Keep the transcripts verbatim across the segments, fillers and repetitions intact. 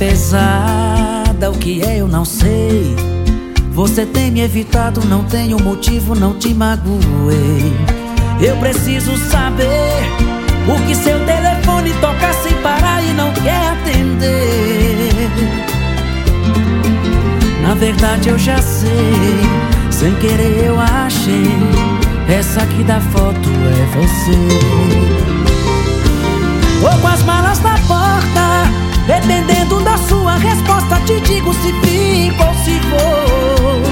pesada, o que é eu não sei. Você tem me evitado, não tenho motivo, não te magoei. Eu preciso saber por que seu telefone toca sem parar e não quer atender. Na verdade eu já sei, sem querer eu achei, essa aqui da foto é você. Tô com as malas na porta, dependendo da sua resposta, te digo se fico ou se vou.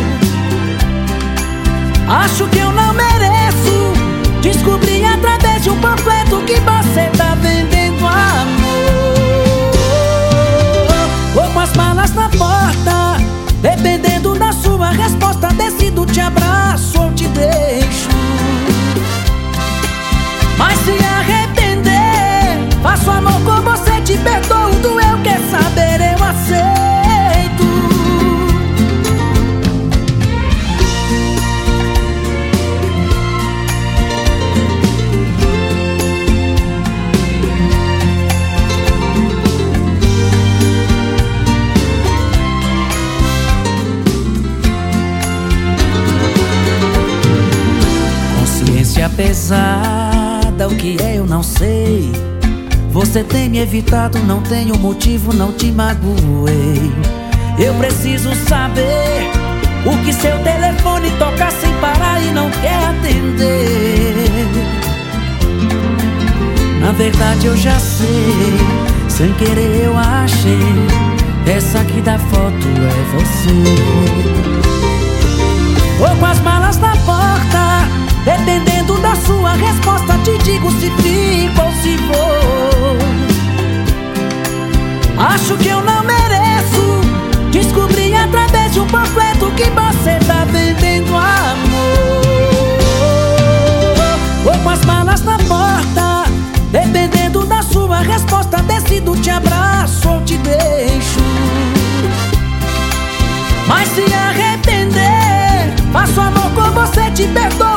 Acho que eu não mereço, descobri através de um panfleto que você tá vendendo amor. Tô com as malas na porta, dependendo da sua resposta, decido te abraço ou te deixo. Mas se arrepender, faço amor com você, te perdoo, doeu, quer saber, eu aceito. Consciência pesada, o que é eu não sei. Você tem me evitado, não tenho motivo, não te magoei. Eu preciso saber por que seu telefone toca sem parar e não quer atender. Na verdade eu já sei, sem querer eu achei, essa aqui da foto é você. Tô com as malas na porta, dependendo da sua resposta, te digo se fico ou se vou. Acho que eu não mereço, descobri através de um panfleto que você tá vendendo amor. Tô com as malas na porta, dependendo da sua resposta, decido te abraço ou te deixo. Mas se arrepender, faço amor com você, te perdoo,